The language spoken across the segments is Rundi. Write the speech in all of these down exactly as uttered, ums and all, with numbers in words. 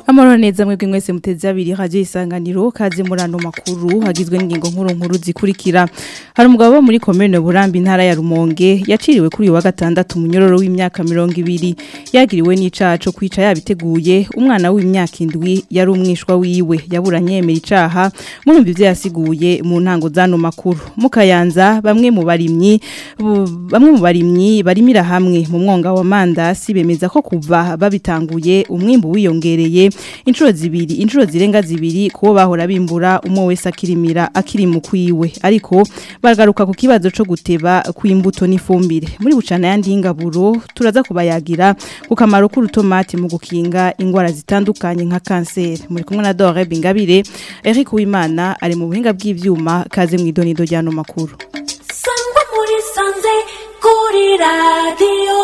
Amahoro neza mwebwe mwese muteze abiri radio Isanganiro kaze murano makuru hagizwe n'ingingo nkuru nkuru zikurikira. Hari umugabo muri commune Burambi ntara ya Rumonge yaciriwe kuri wa gatandatu munyororo w'imyaka mirongo ibiri yagiriwe n'icaco kwica yabiteguye umwana w'imyaka indwi yari umwishwa wiwe yaburanye yemera icaha murumva ivyo yasiguye mu ntango zano makuru. Mukayanza bamwe mu barimyi bamwe mu barimyi barimira hamwe mu mwonga wa mandasi bemeza ko kuva babitanguye umwimbu wiyongereye inshuro zibiri inshuro zirenga zibiri kubo bahora bimbura umwe wese akirimira akiri mu kwiwe ariko bagaruka ku kibazo cyo guteba kw'imbuto n'ifumbire muri bucana yandi ingaburo turaza kubayagira ku kamaro k'urutomati mu gukinga ingwara zitandukanye nka kanseri muri kumwe na Dore Bingabire Eric Uwimana ari mu buhinga bw'ivyuma kaze mu idonido ryano makuru Sangwa muri sanze kuri radio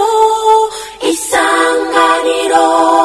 Isanganiro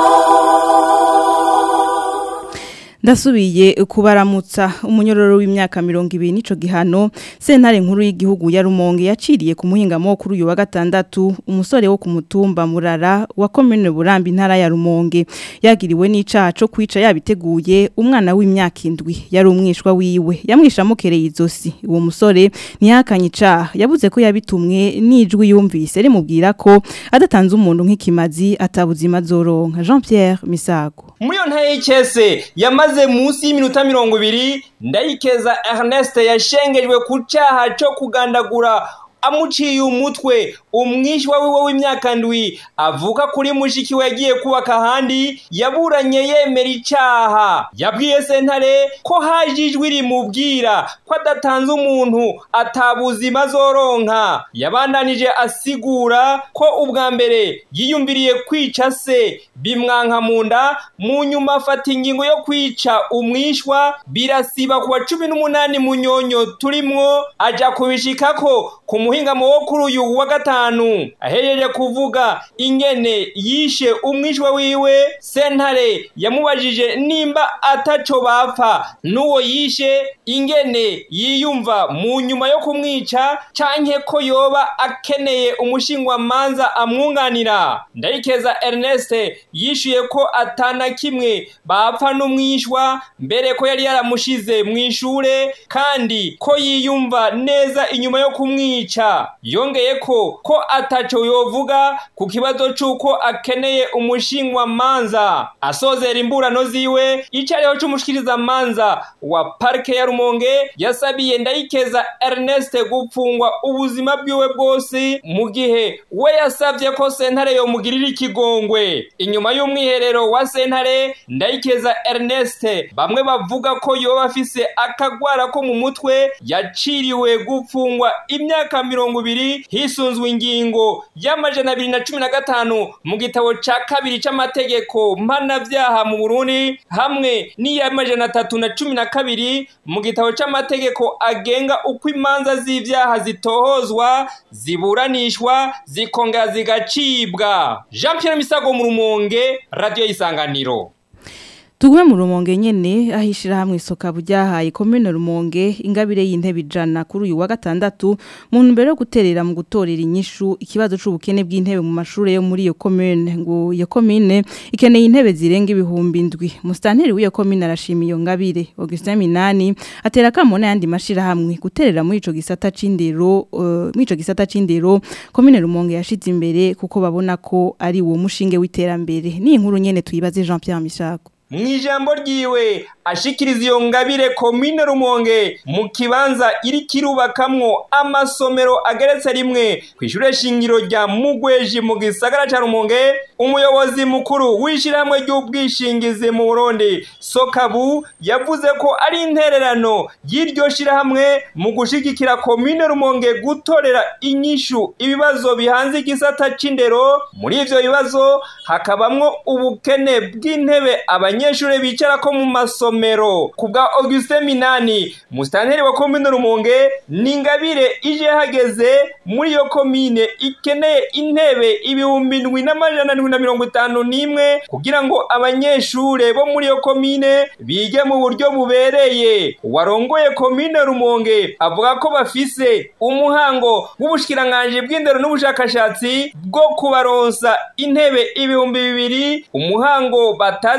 Ndasubiye kubaramutsa umunyororo w'imyaka mirongo ibiri nico gihano sentare nkuru y'igihugu ya Rumonge yaciriye ku muhingamo kuri uyu wa gatandatu umusore wo ku mutumba Murara wa commune Burambi ntara ya Rumonge yagiriwe n'icaco kwica yabiteguye umwana w'imyaka indwi yari umwishwa wiwe yamwisha mukereye izosi uwo musore ntiyakanye icaha yabuze ko yabitumwe n'ijwi yumvise rimubwira ko adatanze umuntu nk'ikimazi atabuzima zoronka Jean Pierre Misago Muyo ntayikese yamaze musi y'iminota mirongo ibiri Ndayikeza Ernest yashengejwe ku caha cyo kugandagura amuciye umutwe umwishwa wiwe w'imyaka ndwi avuka kuri mushiki we yagiye kubaka handi yaburanye yemera icaha yabwiye sentare ko hajijwe rimubwira ko adatanze umuntu atabuzima zoronka yabandanije asigura ko ubwa mbere yiyumviriye kwica se bimwanka munda mu nyuma afata ingingo yo kwica umwishwa birasiba kuwa cumi n'umunani munyonyo turimwo aja kubishikako ku muhingamo wo kuri uyu wa gatanu ahejeje kuvuga ingene yishe umwishwa wiwe sentare yamubajije nimba ataco bapfa nuwo yishe ingene yiyumva mu nyuma yo kumwica canke ko yoba akeneye umushingwa manza amwunganira Ndayikeza Ernest yishuye ko atana kimwe bapfa n'umwishwa mbere ko yari yaramushize mwishure kandi ko yiyumva neza inyuma yo kumwica yongeye ko ko ataco yovuga ku kibazo c'uko akeneye umushingwa manza asozera imburano ziwe icariho c'umushikiriza manza wa parke ya Rumonge yasabiye Ndayikeza Ernest gupfungwa ubuzima bwiwe bwose mu gihe we yasavye ko sentare yo mugirira ikigongwe inyuma y'umwiherero wa sentare Ndayikeza Ernest bamwe bavuga ko yoba afise akagwara ko mu mutwe yaciriwe gupfungwa imyaka mirongo ibiri hisunzwe ingingo y'amajana abiri na cumi na gatanu mu gitabo ca kabiri c'amategeko mpanavyaha mu Burundi hamwe n'iy'amajana atatu na cumi na kabiri mu gitabo c'amategeko agenga uko imanza z'ivyaha zitohozwa ziburanishwa zikongera zigacibwa. Jean Pierre Misago mu Rumonge, Radio Isanganiro. Tugume mu Rumonge nyene ahishira hamwe isoka bujyahaye commune Rumonge ingabire y'intebe ijana kuri uyu wa gatandatu mu ntumbero yo guterera mu gutorera inyishu ikibazo c'ubukene bw'intebe mu mashure yo muri iyo commune ngo iyo commune ikeneye intebe zirenga ibihumbi indwi mustanteri w'iyo commune arashimiye iyo ngabire Augustin Minani atera kamona yandi mashira hamwe guterera muri ico gisata c'indero uh, muri ico gisata c'indero commune Rumonge yashize imbere kuko babona ko ari uwo mushinge w'iterambere ni inkuru nyene tuyibaze Jean Pierre Misago Mwijambo ryiwe ashikiriza iyo ngabire commune Rumonge mu kibanza iri kirubakamwo amasomero ageretse rimwe kwishure shingiro rya Mugweji mu gisagara ca Rumonge umuyobozi mukuru w'ishiramwe ry'ubwishingizi mu Burundi Sokabu yavuze ko ari intererano y'iryo shirahamwe mu gushigikira commune Rumonge gutorera inyishu ibibazo bihanze igisata c'indero muri ivyo bibazo hakabamwo ubukene bw'intebe abanyeshure bicara ko mu masomero kubwa Augustin Minani mustanteri wa commune Rumonge ningabire ije hageze muri yo commune ikeneye intebe ibihumbi indwi n'amajana na mirongo itanu n'imwe kugira ngo abanyeshure bo muri yo commune bige mu buryo bubereye warongoye commune Rumonge avuga ko bafise umuhango w'ubushikiranganje bw'indero n'ubushakashatsi bwo kubaronsa intebe ibihumbi bibiri umuhango batazijya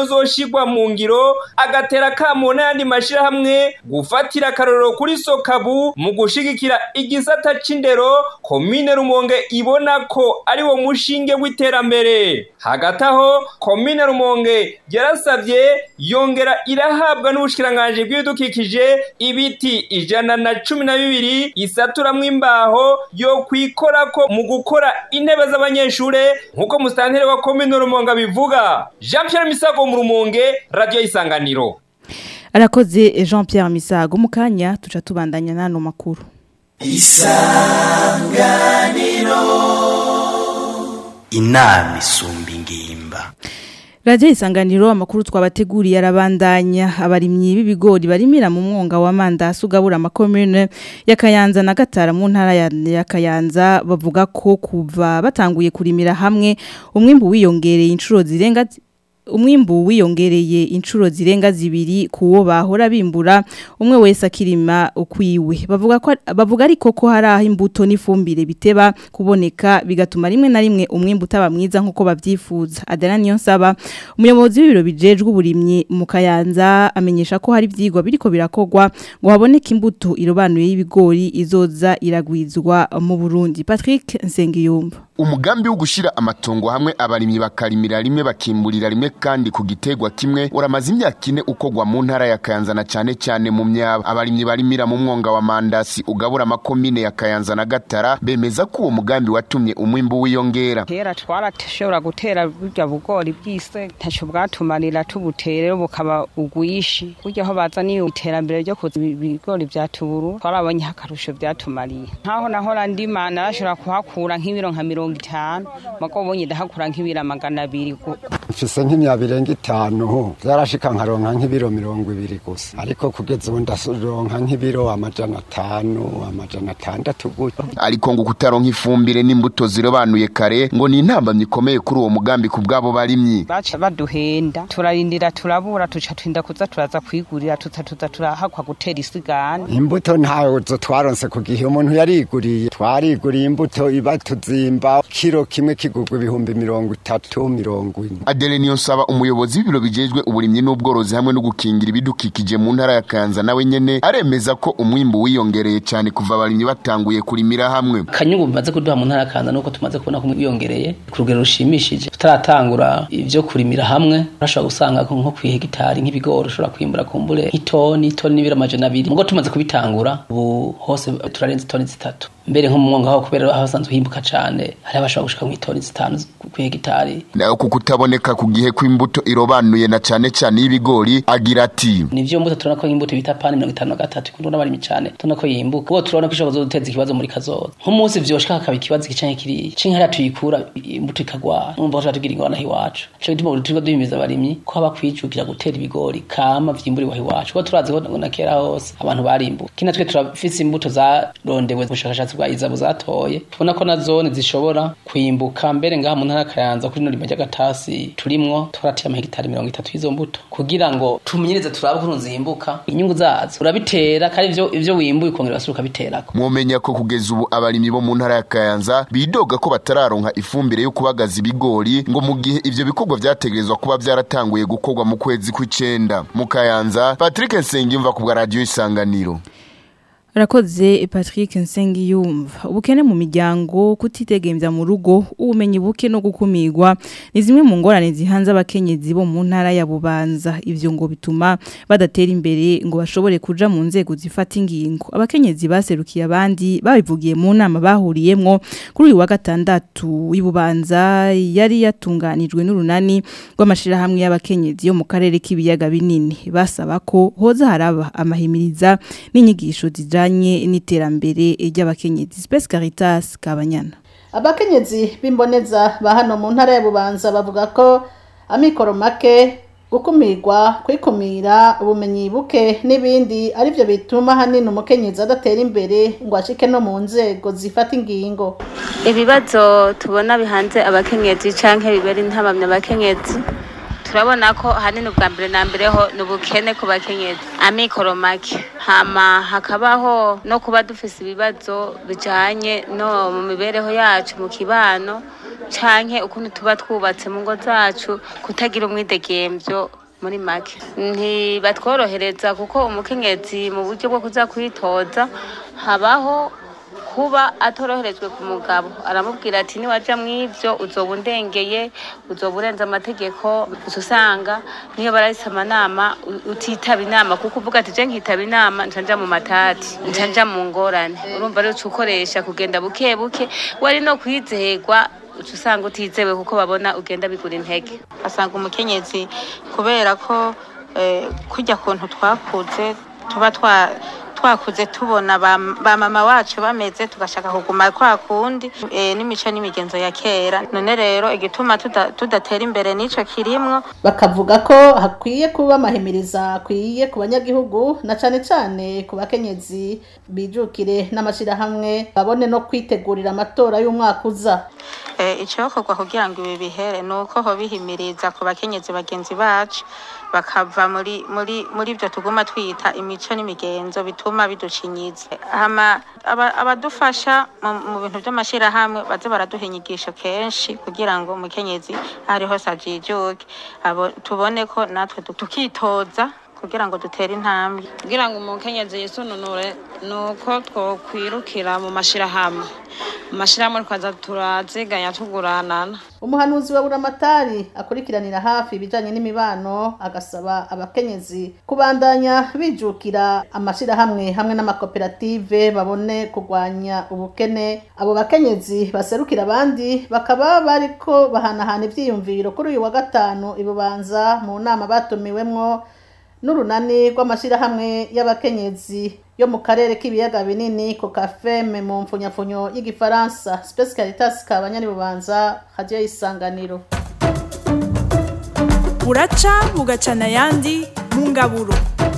ruzoshirwa mu ngiro agatera kamo n'ayandi mashirahamwe gufatira akarorero kuri Sokabu mu gushigikira igisata c'indero komine Rumonge ibona ko ari wo mushinge w'iterambere. Hagati aho komine Rumonge yarasavye yongera irahabwa n'ubushikiranganje bw'ibidukikije ibiti ijana na cumi na bibiri isaturamwo imbaho yo kwikorako mu gukora intebe z'abanyeshure nkuko mustantere wa komine Rumonge bivuga. Jean Pierre Misago mu Rumonge, Radio Isanganiro. Arakoze Jean Pierre Misago. Mukanya tuca tubandanya nano makuru. Isanganiro inama isumba ingimba. Radio Isanganiro amakuru twabateguriye arabandanya. Abarimyi b'ibigori barimira mu mwonga wa Mandasi ugabura amakomune ya Kayanza na Gatara mu ntara ya Kayanza bavuga ko kuva batanguye kurimira hamwe umwimbu wiyongereye inshuro zirenga umwimbu wiyongereye inshuro zirenga zibiri kuwo bahora bimbura umwe wese akirima ukwiwe. Bavuga ko bavuga ariko ko hari aho imbuto n'ifumbire biteba kuboneka bigatuma rimwe na rimwe umwimbu utaba mwiza nkuko bavyifuza. Adela Niyonsaba umuyobozi w'ibiro bijejwe uburimyi mu Kayanza amenyesha ko hari vyigwa biriko birakogwa ngo haboneke imbuto irobanuye y'ibigori izoza iragwizwa mu Burundi. Patrick Nsengiyumva. Umugambi wo gushira amatongo hamwe abarimyi bakarimira rimwe bakimburira rimwe kandi ku gitegwa kimwe uramaze imyaka ine ukogwa mu ntara ya Kayanza na cyane cyane mu myaba. Abarimyi barimira mu mwonga wa Mandasi ugabura amakomine ya Kayanza na Gatara bemeza ko uwo mugambi watumye umwimbu wiyongera. Kera twarashobora gutera burya bugori bwise ntaco bwatumarira tubutere bukaba ugwishi burya aho bazaniye iterambere ryo kuza ibigori byatuburu twarabonye hakarusho byatumariye. Nkaho nahora ndima narashobora kuhakura nk'ibiro nka mirongo itanu mako bonye ndahakura nk'ibiro magana abiri. Mfise nk'imyabirenga itanu zarashika nkaronka nk'ibiro mirongo ibiri gusa ariko kugeza ubu ndasoronka nk'ibiro amajana atanu amajana atandatu gutyo. Ariko ngo kutaronka ifumbire n'imbuto zirobanuye kare ngo ni intambamye ikomeye kuri uwo mugambi ku bwabo barimyi. Baca baduhenda turarindira turabura tuca twinda kuza turaza kwigurira tutatuza turahakwa gutera isigana. Imbuto ntawe zo twaronse ku gihe umuntu yariguriye twariguriye imbuto iba tuzimba kilo kimwe kigugwa ibihumbi mirongo itatu mirongo ine. Adele Niyonsaba umuyobozi w'ibiro bijejwe uburimyi n'ubworozi hamwe no gukingira ibidukikije mu ntara ya Kayanza nawe nyene aremeza ko umwimbu wiyongereye cyane kuva abarimyi batanguye kurimira hamwe. Kanyugu bimaze kuduha mu ntara ya Kayanza nuko tumaze kubona ko wiyongereye ku rugero rushimishije. Tutaratangura ivyo kurimira hamwe urashobora gusanga ko nko ku hegitari nk'ibigori ushobora kwimbura kumbure itoni itoni n'ibiro amajana abiri. Mugo tumaze kubitangura ubu hose turarenze itoni zitatu. Mbere nko mu mwonga ho kubera abasanzwe himbuka cyane hari abashobora gushika mu itoni zitanu ku hegitari. Nayo kukutaboneka ku gihe kw'imbuto irobanuye na cyane cyane y'ibigori agira ati nivyo mbuto turona ko imbuto bita pani mirongo itanu na gatatu kundona bari micane turona ko yimbuka uwo turona ko ishobozo duteza ikibazo muri kazoza nk'umunsi vyoshika hakaba ikibazo gicanke kiri cinka hari tuyikura imbuto ikagwa numva ko tugira ingona hiwacu cyo gituma turiko duhimiza abarimyi ko abakwijukira gutera ibigori kama vyimburi wa hiwacu ko turazi ko na kera hose abantu barimbuka kina twe turafise imbuto za rondewe ubushakashatsi bwa izabo zatoye tubona ko na zone zishobora kwimbuka mbere ngaha mu ntara Kayanza kuri no rimajya gatasi turimwo twaratiye amahegitari mirongo itatu y'izo mbuto kugira ngo tumenyereze turabe ko nzimbuka inyungu zazo urabitera kandi ivyo ivyo wimbuye ukongera basuka biterako. Mwomenya ko kugeza ubu abarimyi bo mu ntara ya Kayanza bidoga ko batararonka ifumbire yo kubagaza ibigori ngo mu gihe ivyo bikorwa vyategerezwa kuba byaratanguye gukorwa mu kwezi kw'icenda. Mu Kayanza Patrick Nsengiyumva ku bwa Radio Isanganiro. Rakoze Patrick Nsengiyumva. Ubukene mu miryango kutitegembya mu rugo ubumenyi buke no gukumirwa ni zimwe mu ngorane zihanze abakenyezi bo mu ntara ya Bubanza. Ivyo ngo bituma badatera imbere ngo bashobore kuja mu nzego zifata ingingo. Abakenyezi baserukiye abandi babivugiye mu nama bahuriyemwo kuri uyu wa gatandatu w'Ibubanza yari yatunganijwe n'urunani rw'amashira hamwe y'abakenyezi yo mu karere k'ibiyaga binini. Basaba ko hoza haraba amahimiriza n'inyigisho zijanye n'iterambere ry'abakenyezi. Space Caritas Kabanyana. Abakenyezi bimboneza ba hano mu ntara ya Bubanza bavuga ko amikoro make gukumirwa kwikumira ubumenyi buke n'ibindi ari byo bituma hanini umukenyezi adatera imbere ngo ashike no mu nzego zifata ingingo. Ibibazo tubona bihanze abakenyezi canke bibera intabamye abakenyezi turabona ko hanini ubwa mbere na mbere ho nubukene ku bakenyezi amikoro make hama hakabaho no kuba dufise ibibazo bijanye no mu mibereho yacu mu kibano canke ukuntu tuba twubatse mu ngo zacu kutagira umwidegemvyo muri make ntibatworohereza kuko umukenyezi mu buryo bwo kuza kwitoza habaho kuba atoroherejwe ku mugabo aramubwira ati niwaja mw'ivyo uzoba undengeye uzoba urenze amategeko usanga niyo barahise amanama utitaba inama kuko uvuga ati je nkitaba inama ncanja mu matati ncanja mu ngorane urumva rero ukoresha kugenda buke buke wari no kwizerwa usanga utizewe kuko babona ugenda bigura intege asanga umukenyezi kubera ko eh, kujya kuntu twakuze tuba twa twakuze tubona ba, ba mama wacu bameze tugashaka kuguma kwa kundi e, n'imico n'imigenzo ya kera none rero igituma tudatera tuda imbere n'ico kirimwo bakavuga ko hakwiye kuba amahimiriza akwiye ku banyagihugu na cane cane ku bakenyezi bijukire n'amashira hamwe babone no kwitegurira amatora y'umwaka uza e, icokorwa kugira ngo ibi bihere nuko ho bihimiriza ku bakenyezi bagenzi bacu bakava muri muri muri byo tuguma twita imico n'imigenzo bituma biducinyize hama abadufasha mu bintu by'amashira hamwe baze baraduha inyigisho kenshi kugira ngo umukenyezi ariho sajijuke abo tubone ko natwe tukitoza kugira ngo dutere intambwe kugira ngo umukenyezi yisununure nuko twokwirukira mu mashira hamwe mashirahamwe twaza turaziganya tuguranana umuhanuzi wa buramatari akurikiranira hafi ibijanye n'imibano agasaba abakenyezi kubandanya bijukira amashirahamwe hamwe n'amakoperative babone kugwanya ubukene abo bakenyezi baserukira abandi bakaba bariko bahanahana ivyiyumviro kuri uyu wa gatanu ibubanza mu nama batumiwemwo n'urunani rw'amashirahamwe y'abakenyezi yo mu karere k'ibiyaga binini ko kafeme mu mfunyafunyo y'igifaransa Space Caritas kabanyani bubanza radio Isanganiro buraca bugacana yandi mu ngaburo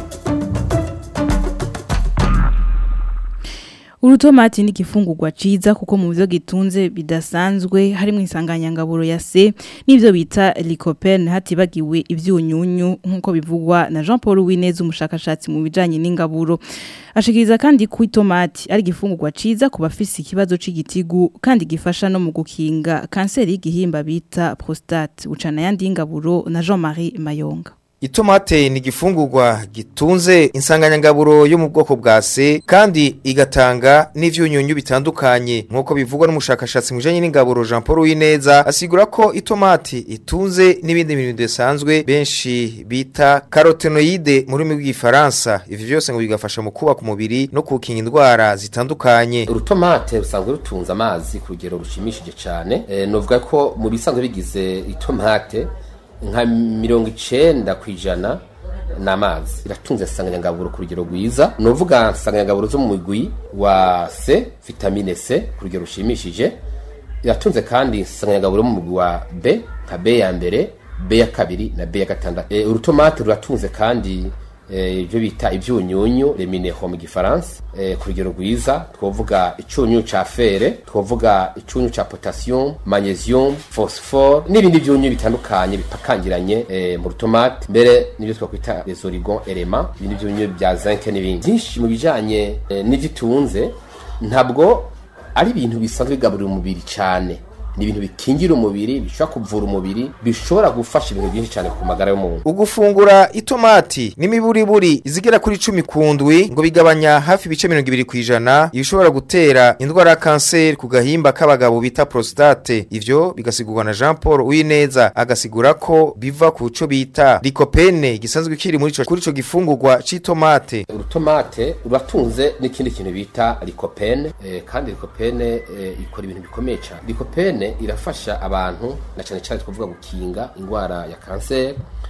Urutomati ni gifungurwa ciza kuko mu byo gitunze bidasanzwe harimo insanganyangaburo ya C n'ivyo bita lycopene hatibagiwe ivyunyunyu nkuko bivugwa na Jean Paul Wineza umushakashatsi mu bijanye n'ingaburo ashikiriza kandi ku itomati ari gifungurwa ciza ku bafise ikibazo c'igitigu kandi gifasha no mu gukinga kanseri y'igihimba bita prostate ucana yandi ingaburo na Jean-Marie Mayonga. Itomate ni gifungurwa gitunze insanganyangaburo yo mu bwoko bwa C kandi igatanga n'ivyunyunyu bitandukanye nkuko bivugwa n'umushakashatsi mu bijanye n'ingaburo Jean Paul Wineza asigura ko itomati itunze n'ibindi bintu bidasanzwe benshi bita carotenoide mu rurimi rw'igifaransa ivyo byose ngo bigafasha mu kubaka umubiri no kukinga indwara zitandukanye. Urutomate rusanzwe rutunze amazi ku rugero rushimishije cyane e, novuga ko mu bisanzwe bigize itomate nka mirongo icenda kwijana n'amazi iratunze insanganyangaburo ku rugero rwiza novuga insanganyangaburo zo mu mugwi wa C vitamine C ku rugero rushimishije iratunze kandi insanganyangaburo mu mugwi wa B nka B ya mbere B ya kabiri na B ya gatandatu e, urutomate ruratunze kandi ibyo e, bita ibyunyunyu les minéraux mu gifaransa e, ku rugero rwiza twovuga icyunyu ca fere twovuga icyunyu ca potassium magnesium phosphore n'ibindi byunyu bitandukanye bipakangiranye e, mu rutomate mbere nibyo twakwita les oligons éléments ibindi byunyu bya zinc n'ibindi byinshi mu bijanye e, n'igitunze ntabwo ari ibintu bisanzwe bigaburira umubiri cyane ni ibintu bikingira umubiri bishobora kuvura umubiri bishobora gufasha ibintu byinshi cyane ku magara y'umuntu. Ugufungura itomati n'imiburiburi izigera kuri cumi kundwi ngo bigabanya hafi ibice mirongo ibiri kwijana ibishobora gutera indwara ya kanseri ku gahimba k'abagabo bita prostate ivyo bigasigurwa na Jean Paul Wineza agasigura ko biva ku cyo bita lycopene gisanzwe kiri muri ico kuri ico gifungurwa c'itomate. Urutomate ruratunze n'ikindi kintu bita lycopene eh, kandi lycopene eh, ikora ibintu bikomeye cyane. Lycopene irafasha abantu na cyane cyane twavuga gukinga indwara ya kanseri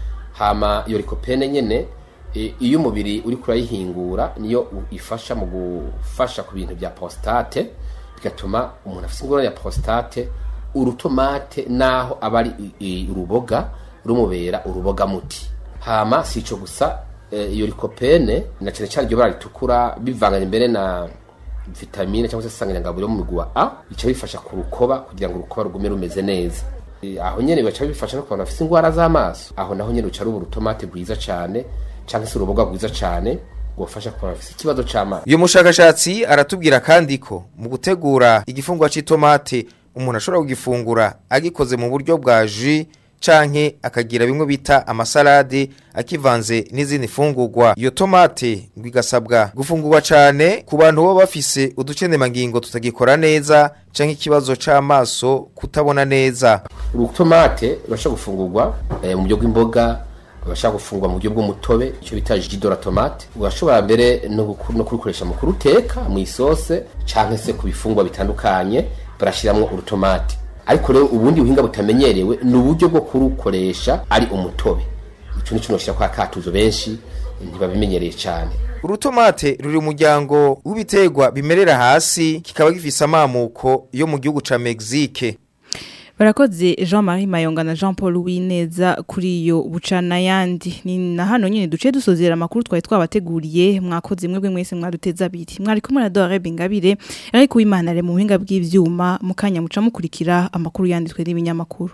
hama iyo lycopene nyene e, iyo umubiri uri kurayihingura niyo ifasha mu gufasha ku bintu bya prostate bigatuma umuntu afite ingorane ya prostate urutomate naho abari uruboga rumubera uruboga muti hama sico gusa e, iyo lycopene na cyane cyane iyo baritukura bivanganye imbere na vitamine cyangwa se insanganyangaburo mu mugwi wa A bica bifasha ku rukoba kugira ngo urukoba rugume rumeze neza e, aho nyene bica bifasha no kubona afite ingwara z'amaso aho naho nyene uca ruba urutomate rwiza cyane cyangwa se uruboga rwiza cyane gufasha kubona afite ikibazo c'amaso. Uyu mushakashatsi aratubwira kandi ko mu gutegura igifungwa c'itomate umuntu ashobora kugifungura agikoze mu buryo bwa jus canke akagira bimwe bita amasalade akivanze n'izindi fungurwa. Iyo tomate bigasabwa gufungurwa cane ku bantu bo bafise uducendemangingo tutagikora neza canke ikibazo c'amaso kutabona neza. Urutomate bashaka gufungurwa eh, mu buryo bw'imboga, bashaka gufungwa mu buryo bw'umutobe icyo bita jus de la tomate, ugashobora mbere no kurukoresha mu kuruteka mu isose canke se ku bifungwa bitandukanye barashiramwo urutomate. Ariko rero ubundi buhinga butamenyerewe ni uburyo bwo kurukoresha ari umutobe. Ico nico noshira kwa katuzo benshi ntibabimenyereye cyane. Urutomate ruri umuryango w'ibiterwa bimerera hasi, kikaba gifise amamuko yo mu gihugu ca Mexique. Barakoze Jean-Marie Mayonga na Jean-Paul Wineza kuri iyo bucana yandi. Ni na hano nyine duce dusozera amakuru twari twabateguriye. Mwakoze mwebwe mwese mwaduteza abiri. Mwari kumwe na Dore Bingabire, ari kuwimanare mu buhinga bw'ivyuma, mukanya muca mukurikira amakuru yanditswe n'ibinyamakuru.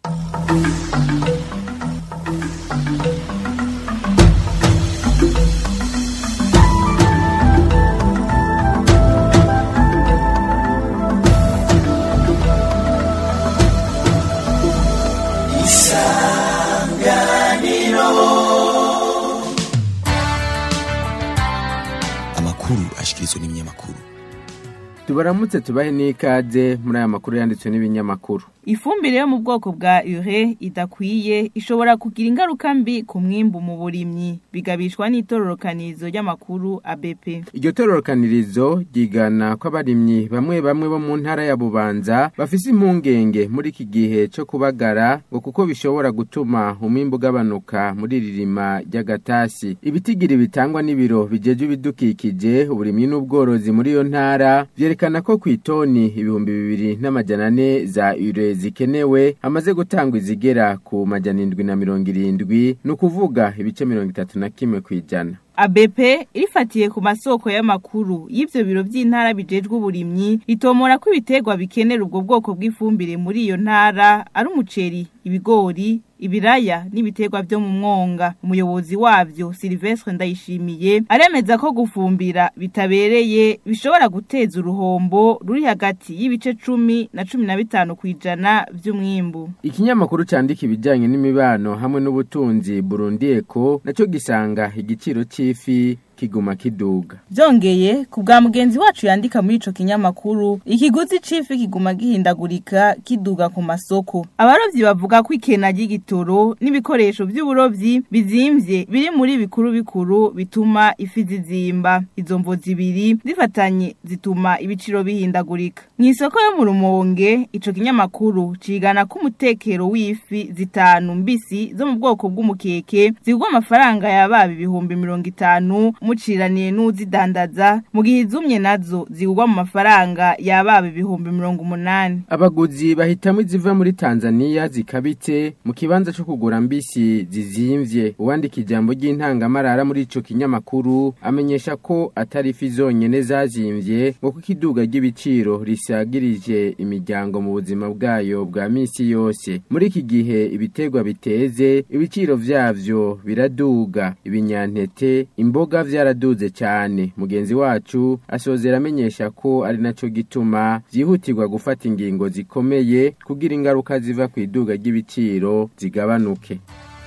Ashikirizwa n'ibinyamakuru. Tubaramutse tubahe n'ikaze muri aya makuru yanditswe n'ibinyamakuru. Ifumbire yo mu bwoko bwa ure idakwiye ishobora kugira ingaruka mbi ku mwimbu mu burimyi, bigabishwa n'itororokanirizo y'amakuru A B P. Iryo tororokanirizo ryigana ko abarimyi bamwe bamwe bo mu ntara ya Bubanza bafise impungenge muri iki gihe cyo kubagara ngo kuko bishobora gutuma umwimbu gabanuka muri ririma ry'agatasi. Ibitigiri bitangwa n'ibiro bijeje ibidukikije uburimyi n'ubworozi muri yo ntara vyerekana ko kwitoni ibihumbi bibiri n'amajana ane za ure zikenewe amaze gutangwa izigera ku majana indwi na mirongo irindwi, no kuvuga ibice mirongo itatu na kimwe kwijana. A B P irifatiye ku masoko y'amakuru y'ivyo biro by'intara bijejwe uburimyi ritomora ko ibiterwa bikenera ubwo bwoko bw'ifumbire muri iyo ntara ari umuceri, ibigori, ibiraya n'ibiterwa byo mu mwonga. Umuyobozi wavyo Sylvestre Ndayishimiye aremeza ko gufumbira bitabereye bishobora guteza uruhombo ruri hagati y'ibice cumi na cumi na bitanu kwijana by'umwimbu. Ikinyamakuru candika ibijanye n'imibano hamwe n'ubutunzi Burundi Eco naco gisanga igiciro c'ifi kiguma kiduga. Byongeye ku bwa mugenzi wacu yandika muri ico kinyamakuru, ikiguzi cifi kiguma gihindagurika kiduga ku masoko. Abarovyi bavuga ko ikena ry'igitoro n'ibikoresho by'uburovyi bizimvye biri muri bikuru bikuru bituma ifi zizimba. Izo mvo zibiri zifatanye zituma ibiciro bihindagurika. Mu isoko yo mu Rumonge ico kinyamakuru cigana ko umutekero w'ifi zitanu mbisi zo mu bwoko bw'umukeke zigwa amafaranga yababa ibihumbi mirongo itanu muciraniye n'uzidandaza, mu gihe izumye nazo zigwa mu mafaranga yababa ibihumbi mirongo umunani. Abaguzi bahitamo iziva muri Tanzania zikabite mu kibanza cyo kugura mbisi zizimvye. Uwandika ijambo ry'intangamarara muri ico kinyamakuru amenyesha ko atari ifi zonyene zazimvye ngo kuko iduga ry'ibiciro risagirije imiryango mu buzima bwayo bwa misi yose. Muri iki gihe ibiterwa biteze ibiciro vyavyo biraduga, ibinyantete, imboga vyaraduze cyane. Mugenzi wacu asozera amenyesha ko ari naco gituma vyihutirwa gufata ingingo zikomeye kugira ingaruka ziva ku iduga ry'ibiciro zigabanuke.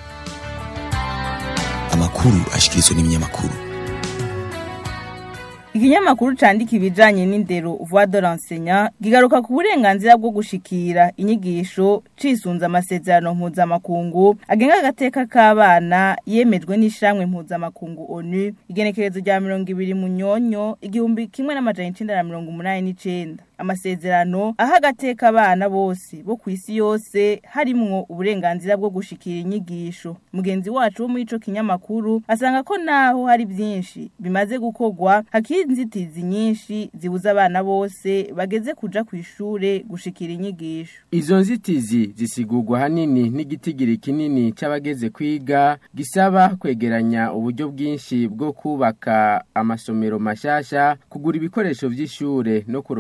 Amakuru ashikirizwa n'ibinyamakuru. Ikinyamakuru candika ibijanye n'indero Voix de l'enseignant gigaruka ku burenganzira bwo gushikira inyigisho cisunza amasezerano mpuzamakungu agenga agateka k'abana yemejwe n'ishamwe mpuzamakungu ONU igenekerezo rya mirongo ibiri mu nyonyo igihumbi kimwe n'amajana icenda na mirongo umunani n'icenda. Amasezerano aha agateka abana bose bo kwisi yose harimwo uburenganzira bwo gushikira inyigisho. Mugenzi wacu wo muri ico kinyamakuru asanga ko naho hari byinshi bimaze gukorwa hakiri inzitizi nyinshi zibuza abana bose bageze kuja ku ishure gushikira inyigisho. Izo nzitizi zisigurwa hanini n'igitigiri kinini c'abageze kwiga gisaba kwegeranya uburyo bwinshi bwo kubaka amasomero mashasha, kugura ibikoresho vy'ishure no kurondera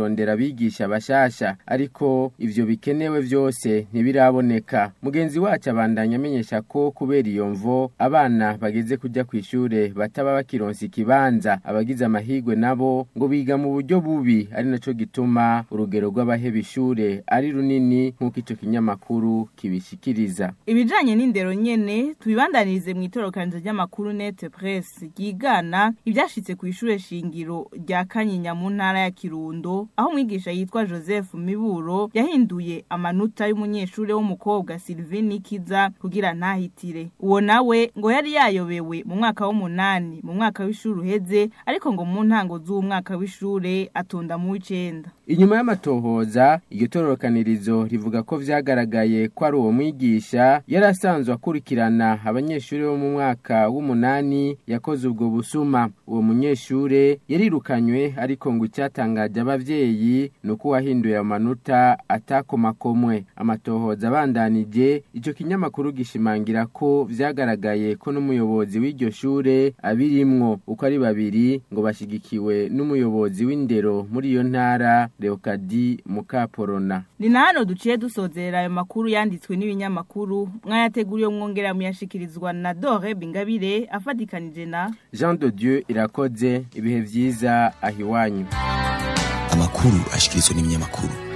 abigisha bashasha ariko ivyo bikenewe vyose ntibiraboneka. Mugenzi wacu abandanya amenyesha ko kubera iyo mvo abana bageze kujya kwishure bataba bakironsa ikibanza, abagize amahigwe nabo ngo biga mu buryo bubi, ari naco gituma urugero rw'abaheba ishure ari runini nk'uko ico kinyamakuru kibishikiriza. Ibijanye n'indero nyene tubibandanirize mu itorokanje ry'amakuru Net Press ryigana ibyashitse ku ishure shingiro rya Kanyinya mu ntara ya Kirundo, aho umwigisha yitwa Joseph Miburo yahinduye amanota y'umunyeshure w'umukobwa Sylvie Kiza kugira ntahitire. Uwo nawe ngo yari yayobewe mu mwaka w'umunani mu mwaka w'ishure uheze, ariko ngo mu ntango z'umwaka w'ishure atonda mu w'icenda. Inyuma y'amatohoza iryo tororokanirizo rivuga ko vyagaragaye ko ari uwo mwigisha yarasanzwe akurikirana abanyeshure bo mu mwaka w'umunani yakoze ubwo busuma. Uwo munyeshure yarirukanywe, ariko ngo icyatangaje abavyeyi nuko wahinduye amanota atakomakomwe. Amatohoza abandanije ico kinyamakuru gishimangira ko vyagaragaye ko n'umuyobozi w'iryo shure abirimwo uko ari babiri ngo bashigikiwe n'umuyobozi w'indero muri iyo ntara Leokadi Mukaporona. Ni nano duciye dusozera ayo makuru yanditswe n'ibinyamakuru mwayateguriye mwongera muyashikirizwa na Dore Bingabire afadikanije na Jean de Dieu Irakoze. Ibihe vyiza ahiwanyu. Amakuru ashikirizwa n'ibinyamakuru.